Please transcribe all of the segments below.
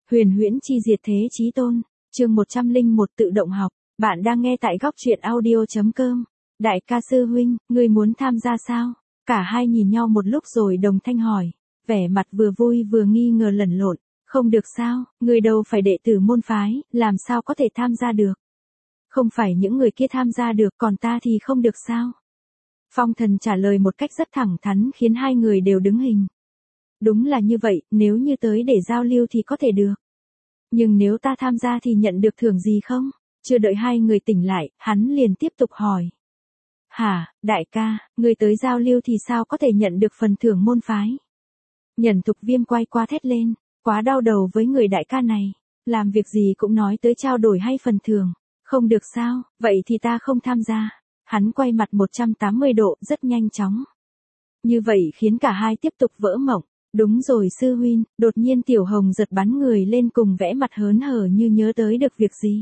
Huyền huyễn chi diệt thế chí tôn, chương 101 tự động học, bạn đang nghe tại góc truyện audio.com. Đại ca sư huynh, ngươi muốn tham gia sao? Cả hai nhìn nhau một lúc rồi đồng thanh hỏi, vẻ mặt vừa vui vừa nghi ngờ lẫn lộn, không được sao, ngươi đâu phải đệ tử môn phái, làm sao có thể tham gia được? Không phải những người kia tham gia được còn ta thì không được sao? Phong Thần trả lời một cách rất thẳng thắn khiến hai người đều đứng hình. Đúng là như vậy, nếu như tới để giao lưu thì có thể được. Nhưng nếu ta tham gia thì nhận được thưởng gì không? Chưa đợi hai người tỉnh lại, hắn liền tiếp tục hỏi. Hả, đại ca, người tới giao lưu thì sao có thể nhận được phần thưởng môn phái? Nhẫn Thục Viêm quay qua thét lên, quá đau đầu với người đại ca này. Làm việc gì cũng nói tới trao đổi hay phần thưởng. Không được sao, vậy thì ta không tham gia. Hắn quay mặt 180 độ rất nhanh chóng. Như vậy khiến cả hai tiếp tục vỡ mộng. Đúng rồi sư huynh, đột nhiên Tiểu Hồng giật bắn người lên cùng vẽ mặt hớn hở như nhớ tới được việc gì.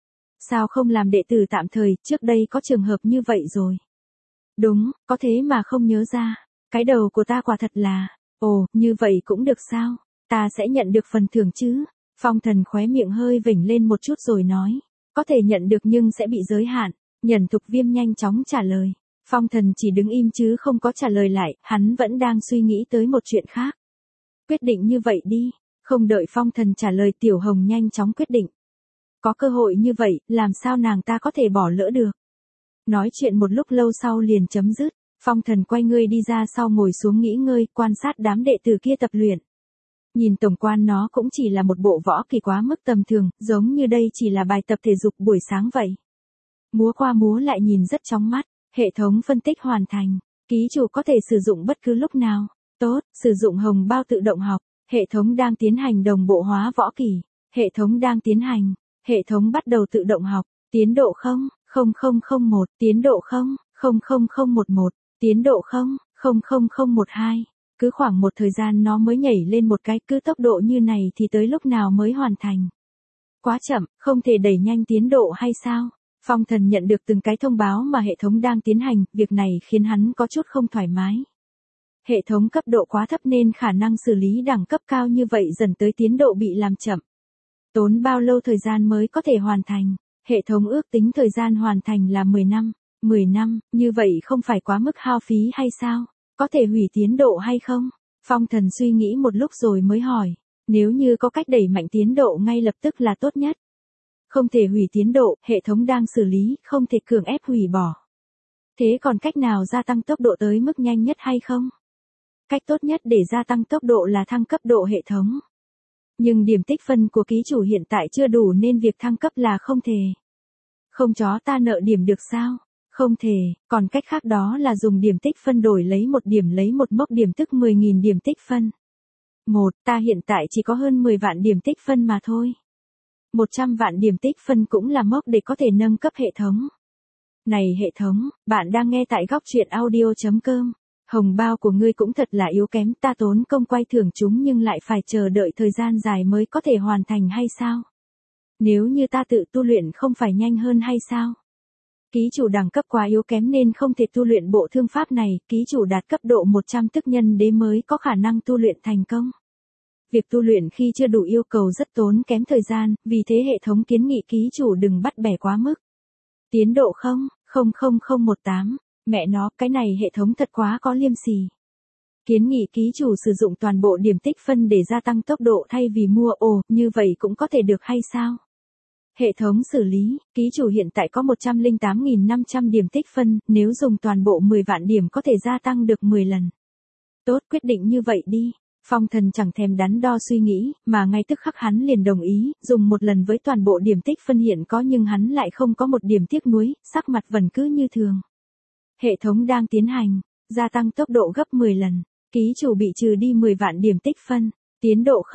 Sao không làm đệ tử tạm thời, trước đây có trường hợp như vậy rồi. Đúng, có thế mà không nhớ ra. Cái đầu của ta quả thật là, ồ, như vậy cũng được sao? Ta sẽ nhận được phần thưởng chứ? Phong Thần khóe miệng hơi vểnh lên một chút rồi nói, có thể nhận được nhưng sẽ bị giới hạn. Nhẫn Thục Viêm nhanh chóng trả lời. Phong Thần chỉ đứng im chứ không có trả lời lại, hắn vẫn đang suy nghĩ tới một chuyện khác. Quyết định như vậy đi, không đợi Phong Thần trả lời Tiểu Hồng nhanh chóng quyết định. Có cơ hội như vậy, làm sao nàng ta có thể bỏ lỡ được. Nói chuyện một lúc lâu sau liền chấm dứt, Phong Thần quay người đi ra sau ngồi xuống nghỉ ngơi, quan sát đám đệ tử kia tập luyện. Nhìn tổng quan nó cũng chỉ là một bộ võ kỳ quá mức tầm thường, giống như đây chỉ là bài tập thể dục buổi sáng vậy. Múa qua múa lại nhìn rất chóng mắt, hệ thống phân tích hoàn thành, ký chủ có thể sử dụng bất cứ lúc nào. Tốt, sử dụng hồng bao tự động học, hệ thống đang tiến hành đồng bộ hóa võ kỳ, hệ thống đang tiến hành, hệ thống bắt đầu tự động học, tiến độ 00001, tiến độ 00011, tiến độ 00012. Cứ khoảng một thời gian nó mới nhảy lên một cái, cứ tốc độ như này thì tới lúc nào mới hoàn thành. Quá chậm, không thể đẩy nhanh tiến độ hay sao? Phong Thần nhận được từng cái thông báo mà hệ thống đang tiến hành, việc này khiến hắn có chút không thoải mái. Hệ thống cấp độ quá thấp nên khả năng xử lý đẳng cấp cao như vậy dần tới tiến độ bị làm chậm. Tốn bao lâu thời gian mới có thể hoàn thành? Hệ thống ước tính thời gian hoàn thành là 10 năm. 10 năm, như vậy không phải quá mức hao phí hay sao? Có thể hủy tiến độ hay không? Phong Thần suy nghĩ một lúc rồi mới hỏi. Nếu như có cách đẩy mạnh tiến độ ngay lập tức là tốt nhất. Không thể hủy tiến độ, hệ thống đang xử lý, không thể cưỡng ép hủy bỏ. Thế còn cách nào gia tăng tốc độ tới mức nhanh nhất hay không? Cách tốt nhất để gia tăng tốc độ là thăng cấp độ hệ thống. Nhưng điểm tích phân của ký chủ hiện tại chưa đủ nên việc thăng cấp là không thể. Không chó ta nợ điểm được sao? Không thể, còn cách khác đó là dùng điểm tích phân đổi lấy một điểm lấy một mốc điểm tức 10.000 điểm tích phân. Ta hiện tại chỉ có hơn 10 vạn điểm tích phân mà thôi. 100 vạn điểm tích phân cũng là mốc để có thể nâng cấp hệ thống. Này hệ thống, bạn đang nghe tại góc truyện audio.com. Hồng bao của ngươi cũng thật là yếu kém, ta tốn công quay thưởng chúng nhưng lại phải chờ đợi thời gian dài mới có thể hoàn thành hay sao? Nếu như ta tự tu luyện không phải nhanh hơn hay sao? Ký chủ đẳng cấp quá yếu kém nên không thể tu luyện bộ thương pháp này, ký chủ đạt cấp độ 100 tức nhân đế mới có khả năng tu luyện thành công. Việc tu luyện khi chưa đủ yêu cầu rất tốn kém thời gian, vì thế hệ thống kiến nghị ký chủ đừng bắt bẻ quá mức. Tiến độ 00018. Mẹ nó, cái này hệ thống thật quá có liêm sỉ. Kiến nghị ký chủ sử dụng toàn bộ điểm tích phân để gia tăng tốc độ thay vì mua, như vậy cũng có thể được hay sao? Hệ thống xử lý, ký chủ hiện tại có 108.500 điểm tích phân, nếu dùng toàn bộ 10 vạn điểm có thể gia tăng được 10 lần. Tốt, quyết định như vậy đi. Phong Thần chẳng thèm đắn đo suy nghĩ, mà ngay tức khắc hắn liền đồng ý, dùng một lần với toàn bộ điểm tích phân hiện có nhưng hắn lại không có một điểm tiếc nuối, sắc mặt vẫn cứ như thường. Hệ thống đang tiến hành, gia tăng tốc độ gấp 10 lần, ký chủ bị trừ đi 10 vạn điểm tích phân, tiến độ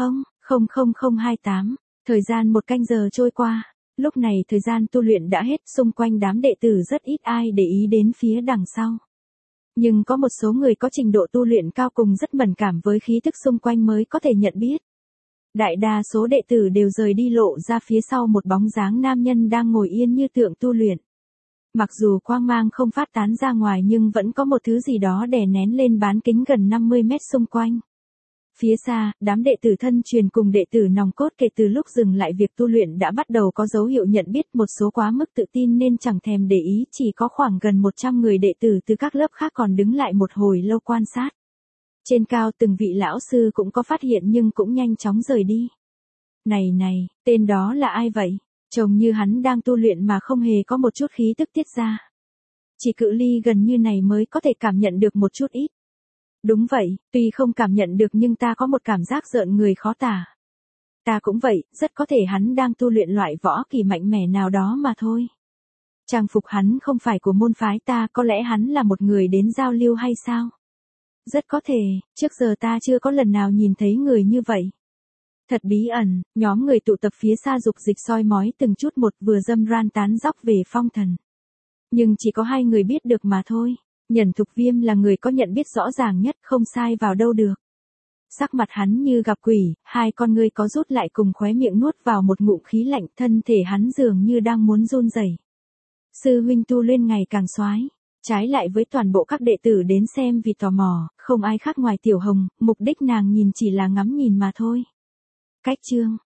00028, thời gian 1 canh giờ trôi qua, lúc này thời gian tu luyện đã hết, xung quanh đám đệ tử rất ít ai để ý đến phía đằng sau. Nhưng có một số người có trình độ tu luyện cao cùng rất mẫn cảm với khí tức xung quanh mới có thể nhận biết. Đại đa số đệ tử đều rời đi lộ ra phía sau một bóng dáng nam nhân đang ngồi yên như tượng tu luyện. Mặc dù quang mang không phát tán ra ngoài nhưng vẫn có một thứ gì đó đè nén lên bán kính gần 50 mét xung quanh. Phía xa, đám đệ tử thân truyền cùng đệ tử nòng cốt kể từ lúc dừng lại việc tu luyện đã bắt đầu có dấu hiệu nhận biết, một số quá mức tự tin nên chẳng thèm để ý, chỉ có khoảng gần 100 người đệ tử từ các lớp khác còn đứng lại một hồi lâu quan sát. Trên cao từng vị lão sư cũng có phát hiện nhưng cũng nhanh chóng rời đi. Này, tên đó là ai vậy? Trông như hắn đang tu luyện mà không hề có một chút khí tức tiết ra. Chỉ cự ly gần như này mới có thể cảm nhận được một chút ít. Đúng vậy, tuy không cảm nhận được nhưng ta có một cảm giác rợn người khó tả. Ta cũng vậy, rất có thể hắn đang tu luyện loại võ kỳ mạnh mẽ nào đó mà thôi. Trang phục hắn không phải của môn phái ta, có lẽ hắn là một người đến giao lưu hay sao? Rất có thể, trước giờ ta chưa có lần nào nhìn thấy người như vậy. Thật bí ẩn, nhóm người tụ tập phía xa dục dịch soi mói từng chút một, vừa dâm ran tán dóc về Phong Thần. Nhưng chỉ có 2 người biết được mà thôi. Nhẫn Thục Viêm là người có nhận biết rõ ràng nhất, không sai vào đâu được. Sắc mặt hắn như gặp quỷ, 2 con ngươi có rút lại cùng khóe miệng nuốt vào một ngụm khí lạnh, thân thể hắn dường như đang muốn run rẩy. Sư huynh tu lên ngày càng soái. Trái lại với toàn bộ các đệ tử đến xem vì tò mò, không ai khác ngoài Tiểu Hồng, mục đích nàng nhìn chỉ là ngắm nhìn mà thôi. Cách chương